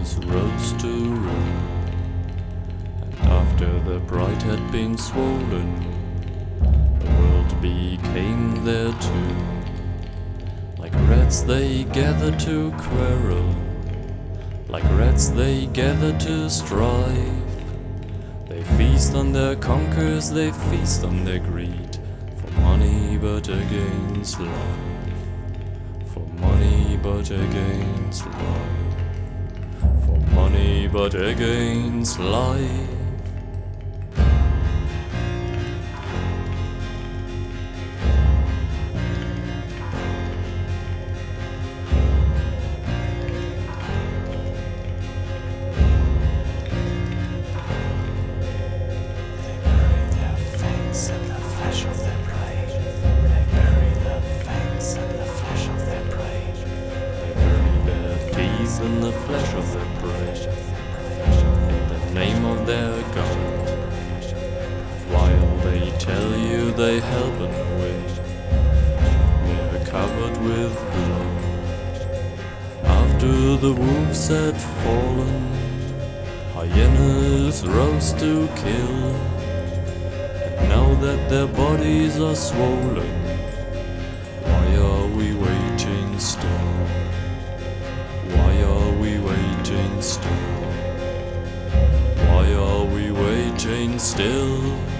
hyenas rose to rule, and after the bride had been swollen, the world became their tomb. Like rats they gather to quarrel, like rats they gather to strive. They feast on their conquerors, they feast on their greed, for money but against life, for money but against life, for money but against life. In the flesh of their prey, they bury the fangs in the flesh of their prey. They bury their teeth in the flesh of their prey, in the name of their God, while they tell you they help and win. They're covered with blood. After the wolves had fallen, hyenas rose to kill. Now that their bodies are swollen, why are we waiting still? Why are we waiting still? Why are we waiting still?